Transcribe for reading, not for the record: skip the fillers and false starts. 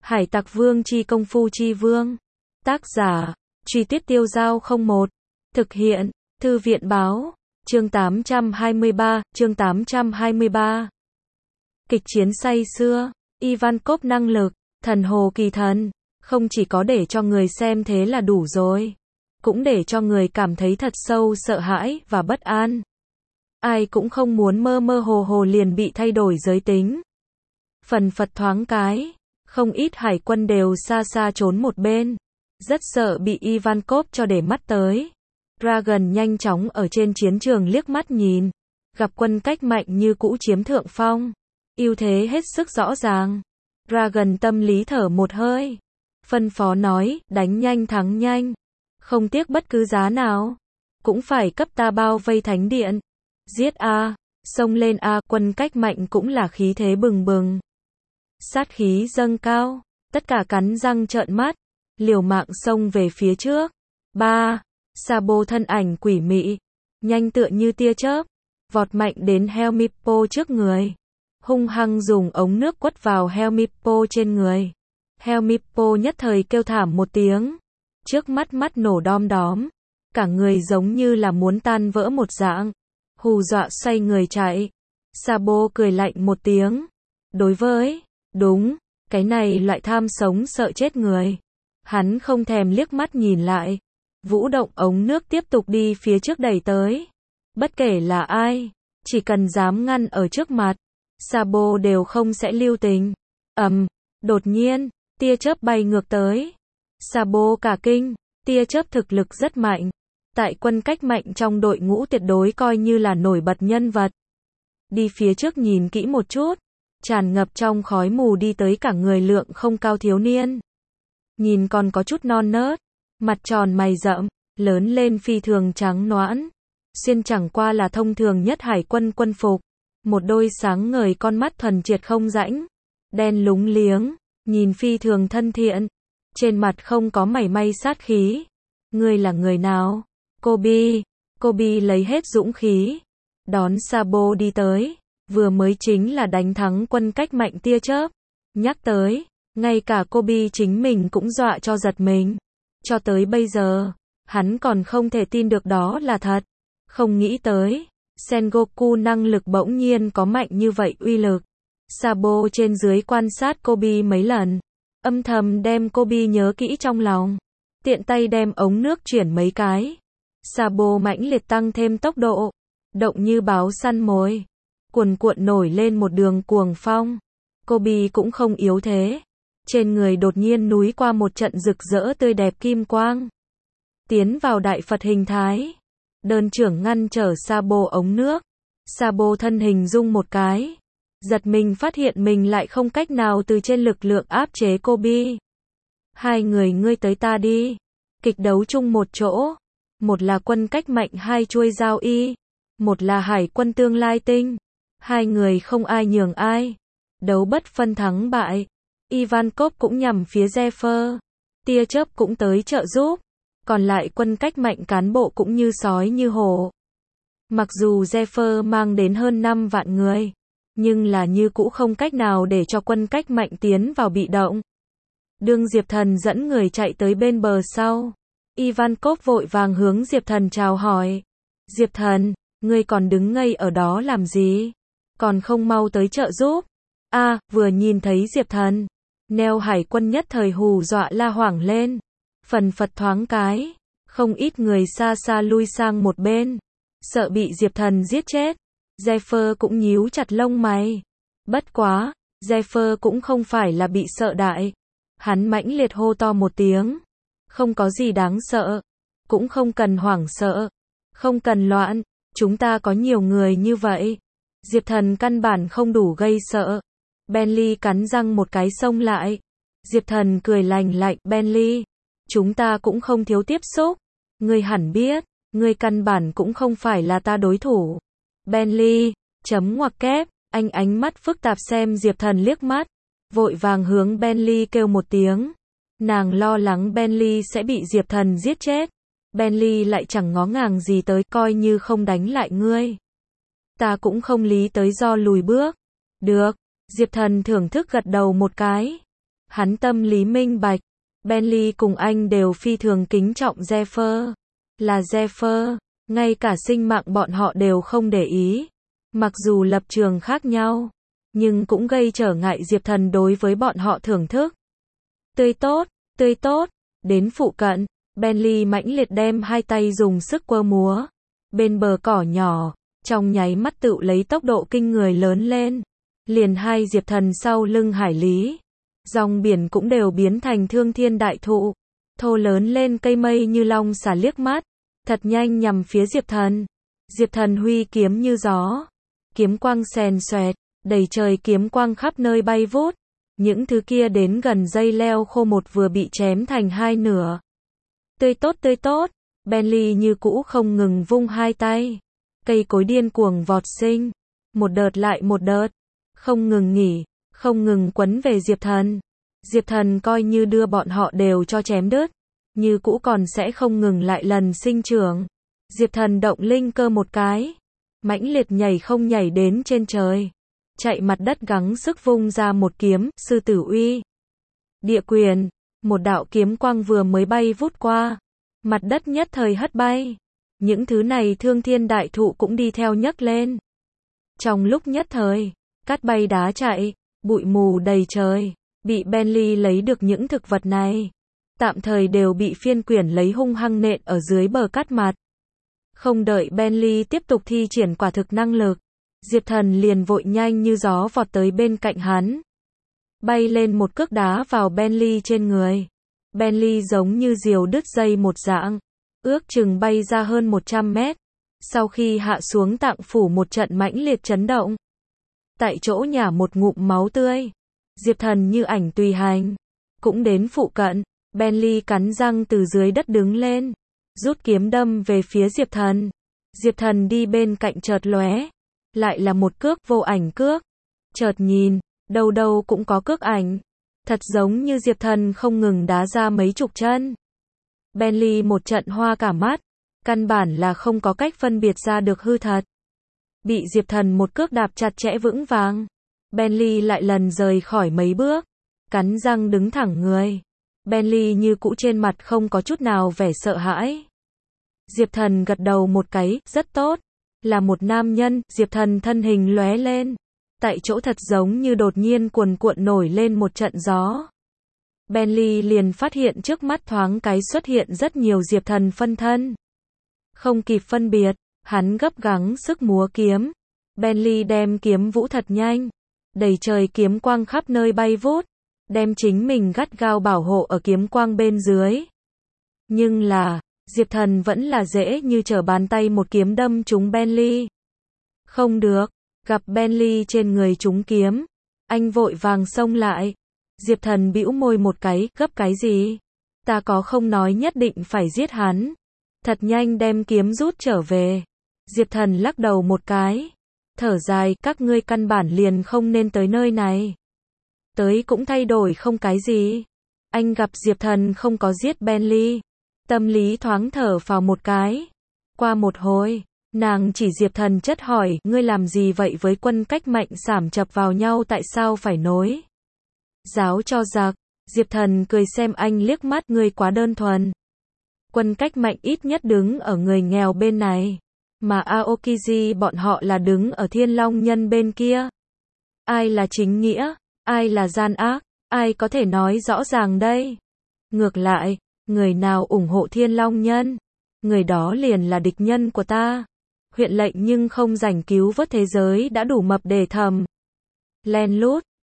Hải Tặc Vương chi công phu chi vương. Tác giả, Truy Tuyết Tiêu Dao 01. Thực hiện, Thư viện báo. Chương 823. Kịch chiến say xưa. Ivankov năng lực, thần hồ kỳ thần, không chỉ có để cho người xem thế là đủ rồi, cũng để cho người cảm thấy thật sâu sợ hãi và bất an. Ai cũng không muốn mơ mơ hồ hồ liền bị thay đổi giới tính. Phần phật thoáng cái, không ít hải quân đều xa xa trốn một bên, rất sợ bị Ivankov cho để mắt tới. Dragon nhanh chóng ở trên chiến trường liếc mắt nhìn, gặp quân cách mạnh như cũ chiếm thượng phong, ưu thế hết sức rõ ràng. Dragon tâm lý thở một hơi, phân phó nói, đánh nhanh thắng nhanh, không tiếc bất cứ giá nào, cũng phải cấp ta bao vây thánh điện. Giết a, xông lên a, quân cách mạnh cũng là khí thế bừng bừng. Sát khí dâng cao, tất cả cắn răng trợn mắt, liều mạng xông về phía trước. Sabo thân ảnh quỷ mị, nhanh tựa như tia chớp, vọt mạnh đến Helmippo trước người, hung hăng dùng ống nước quất vào Helmippo trên người. Helmippo nhất thời kêu thảm một tiếng, trước mắt nổ đom đóm, cả người giống như là muốn tan vỡ một dạng, hù dọa xoay người chạy. Sabo cười lạnh một tiếng, đối với, đúng, cái này loại tham sống sợ chết người, hắn không thèm liếc mắt nhìn lại, vũ động ống nước tiếp tục đi phía trước đẩy tới. Bất kể là ai, chỉ cần dám ngăn ở trước mặt, Sabo đều không sẽ lưu tình. Đột nhiên, tia chớp bay ngược tới. Sabo cả kinh, tia chớp thực lực rất mạnh, tại quân cách mạnh trong đội ngũ tuyệt đối coi như là nổi bật nhân vật. Đi phía trước nhìn kỹ một chút, tràn ngập trong khói mù đi tới cả người lượng không cao thiếu niên. Nhìn còn có chút non nớt, mặt tròn mày rậm, lớn lên phi thường trắng nõn, xuyên chẳng qua là thông thường nhất hải quân quân phục, một đôi sáng ngời con mắt thuần triệt không rãnh, đen lúng liếng, nhìn phi thường thân thiện, trên mặt không có mảy may sát khí. Ngươi là người nào? Kobe lấy hết dũng khí, đón Sabo đi tới, vừa mới chính là đánh thắng quân cách mạnh tia chớp. Nhắc tới, ngay cả Kobe chính mình cũng dọa cho giật mình. Cho tới bây giờ, hắn còn không thể tin được đó là thật. Không nghĩ tới, Sengoku năng lực bỗng nhiên có mạnh như vậy uy lực. Sabo trên dưới quan sát Kobe mấy lần, âm thầm đem Kobe nhớ kỹ trong lòng, tiện tay đem ống nước chuyển mấy cái. Sabo mãnh liệt tăng thêm tốc độ, động như báo săn mồi, cuồn cuộn nổi lên một đường cuồng phong. Kobe cũng không yếu thế, trên người đột nhiên núi qua một trận rực rỡ tươi đẹp kim quang, tiến vào đại Phật hình thái, đơn trưởng ngăn trở Sabo ống nước. Sabo thân hình rung một cái, giật mình phát hiện mình lại không cách nào từ trên lực lượng áp chế Kobe. Hai người ngươi tới ta đi, kịch đấu chung một chỗ, một là quân cách mạnh hai chuôi dao y, một là hải quân tương lai tinh, hai người không ai nhường ai, đấu bất phân thắng bại. Ivankov cũng nhằm phía Zephyr, tia chớp cũng tới trợ giúp, còn lại quân cách mạnh cán bộ cũng như sói như hổ. Mặc dù Zephyr mang đến hơn 5 vạn người, nhưng là như cũ không cách nào để cho quân cách mạnh tiến vào bị động. Đương Diệp Thần dẫn người chạy tới bên bờ sau, Ivankov vội vàng hướng Diệp Thần chào hỏi. Diệp Thần, ngươi còn đứng ngây ở đó làm gì? Còn không mau tới trợ giúp? Vừa nhìn thấy Diệp Thần, neo hải quân nhất thời hù dọa la hoảng lên. Phần phật thoáng cái, không ít người xa xa lui sang một bên, sợ bị Diệp Thần giết chết. Zephyr cũng nhíu chặt lông mày. Bất quá, Zephyr cũng không phải là bị sợ đại. Hắn mãnh liệt hô to một tiếng. Không có gì đáng sợ. Cũng không cần hoảng sợ. Không cần loạn. Chúng ta có nhiều người như vậy. Diệp Thần căn bản không đủ gây sợ. Bentley cắn răng một cái xông lại. Diệp Thần cười lành lạnh. Bentley, chúng ta cũng không thiếu tiếp xúc. Ngươi hẳn biết, ngươi căn bản cũng không phải là ta đối thủ. Bentley, chấm ngoặc kép, anh ánh mắt phức tạp xem Diệp Thần liếc mắt, vội vàng hướng Bentley kêu một tiếng. Nàng lo lắng Bentley sẽ bị Diệp Thần giết chết. Bentley lại chẳng ngó ngàng gì tới, coi như không đánh lại ngươi, ta cũng không lý tới do lùi bước. Được, Diệp Thần thưởng thức gật đầu một cái. Hắn tâm lý minh bạch, Bentley cùng anh đều phi thường kính trọng Jeffer. Là Jeffer, ngay cả sinh mạng bọn họ đều không để ý. Mặc dù lập trường khác nhau, nhưng cũng gây trở ngại Diệp Thần đối với bọn họ thưởng thức. Tươi tốt, đến phụ cận, Bentley mãnh liệt đem hai tay dùng sức quơ múa. Bên bờ cỏ nhỏ, trong nháy mắt tựu lấy tốc độ kinh người lớn lên. Liền hai Diệp Thần sau lưng hải lý. Dòng biển cũng đều biến thành thương thiên đại thụ. Thô lớn lên cây mây như long xả liếc mắt. Thật nhanh nhằm phía Diệp Thần. Diệp Thần huy kiếm như gió. Kiếm quang xèn xoẹt, đầy trời kiếm quang khắp nơi bay vút. Những thứ kia đến gần dây leo khô một vừa bị chém thành hai nửa. Tươi tốt, Bentley như cũ không ngừng vung hai tay. Cây cối điên cuồng vọt sinh. Một đợt lại một đợt. Không ngừng nghỉ, không ngừng quấn về Diệp Thần. Diệp Thần coi như đưa bọn họ đều cho chém đứt. Như cũ còn sẽ không ngừng lại lần sinh trưởng. Diệp Thần động linh cơ một cái. Mãnh liệt nhảy không nhảy đến trên trời. Chạy mặt đất gắng sức vung ra một kiếm, sư tử uy. Địa quyền, một đạo kiếm quang vừa mới bay vút qua. Mặt đất nhất thời hất bay. Những thứ này thương thiên đại thụ cũng đi theo nhấc lên. Trong lúc nhất thời, cát bay đá chạy, bụi mù đầy trời. Bị Bentley lấy được những thực vật này. Tạm thời đều bị phiên quyển lấy hung hăng nện ở dưới bờ cát mặt. Không đợi Bentley tiếp tục thi triển quả thực năng lực. Diệp Thần liền vội nhanh như gió vọt tới bên cạnh hắn. Bay lên một cước đá vào Bentley trên người. Bentley giống như diều đứt dây một dạng. Ước chừng bay ra hơn 100 mét. Sau khi hạ xuống tạng phủ một trận mãnh liệt chấn động. Tại chỗ nhả một ngụm máu tươi. Diệp Thần như ảnh tùy hành. Cũng đến phụ cận. Bentley cắn răng từ dưới đất đứng lên. Rút kiếm đâm về phía Diệp Thần. Diệp Thần đi bên cạnh chợt lóe. Lại là một cước vô ảnh cước. Chợt nhìn, đâu đâu cũng có cước ảnh. Thật giống như Diệp Thần không ngừng đá ra mấy chục chân. Bentley một trận hoa cả mắt. Căn bản là không có cách phân biệt ra được hư thật. Bị Diệp Thần một cước đạp chặt chẽ vững vàng. Bentley lại lần rời khỏi mấy bước. Cắn răng đứng thẳng người. Bentley như cũ trên mặt không có chút nào vẻ sợ hãi. Diệp Thần gật đầu một cái, rất tốt. Là một nam nhân, Diệp Thần thân hình lóe lên. Tại chỗ thật giống như đột nhiên cuồn cuộn nổi lên một trận gió. Bentley liền phát hiện trước mắt thoáng cái xuất hiện rất nhiều Diệp Thần phân thân. Không kịp phân biệt, hắn gấp gắng sức múa kiếm. Bentley đem kiếm vũ thật nhanh. Đầy trời kiếm quang khắp nơi bay vút. Đem chính mình gắt gao bảo hộ ở kiếm quang bên dưới. Nhưng là, Diệp Thần vẫn là dễ như trở bàn tay một kiếm đâm trúng Bentley. Không được, gặp Bentley trên người trúng kiếm. Anh vội vàng xông lại. Diệp Thần bĩu môi một cái, gấp cái gì? Ta có không nói nhất định phải giết hắn. Thật nhanh đem kiếm rút trở về. Diệp Thần lắc đầu một cái. Thở dài, các ngươi căn bản liền không nên tới nơi này. Tới cũng thay đổi không cái gì. Anh gặp Diệp Thần không có giết Bentley. Tâm lý thoáng thở phào một cái. Qua một hồi, nàng chỉ Diệp Thần chất hỏi, ngươi làm gì vậy với quân cách mạnh sảm chập vào nhau tại sao phải nối giáo cho giặc? Diệp Thần cười xem anh liếc mắt, ngươi quá đơn thuần. Quân cách mạnh ít nhất đứng ở người nghèo bên này. Mà Aokiji bọn họ là đứng ở Thiên Long Nhân bên kia. Ai là chính nghĩa? Ai là gian ác? Ai có thể nói rõ ràng đây? Ngược lại, người nào ủng hộ Thiên Long Nhân? Người đó liền là địch nhân của ta. Huyện lệnh nhưng không rảnh cứu vớt thế giới đã đủ mập để thầm. Len lút,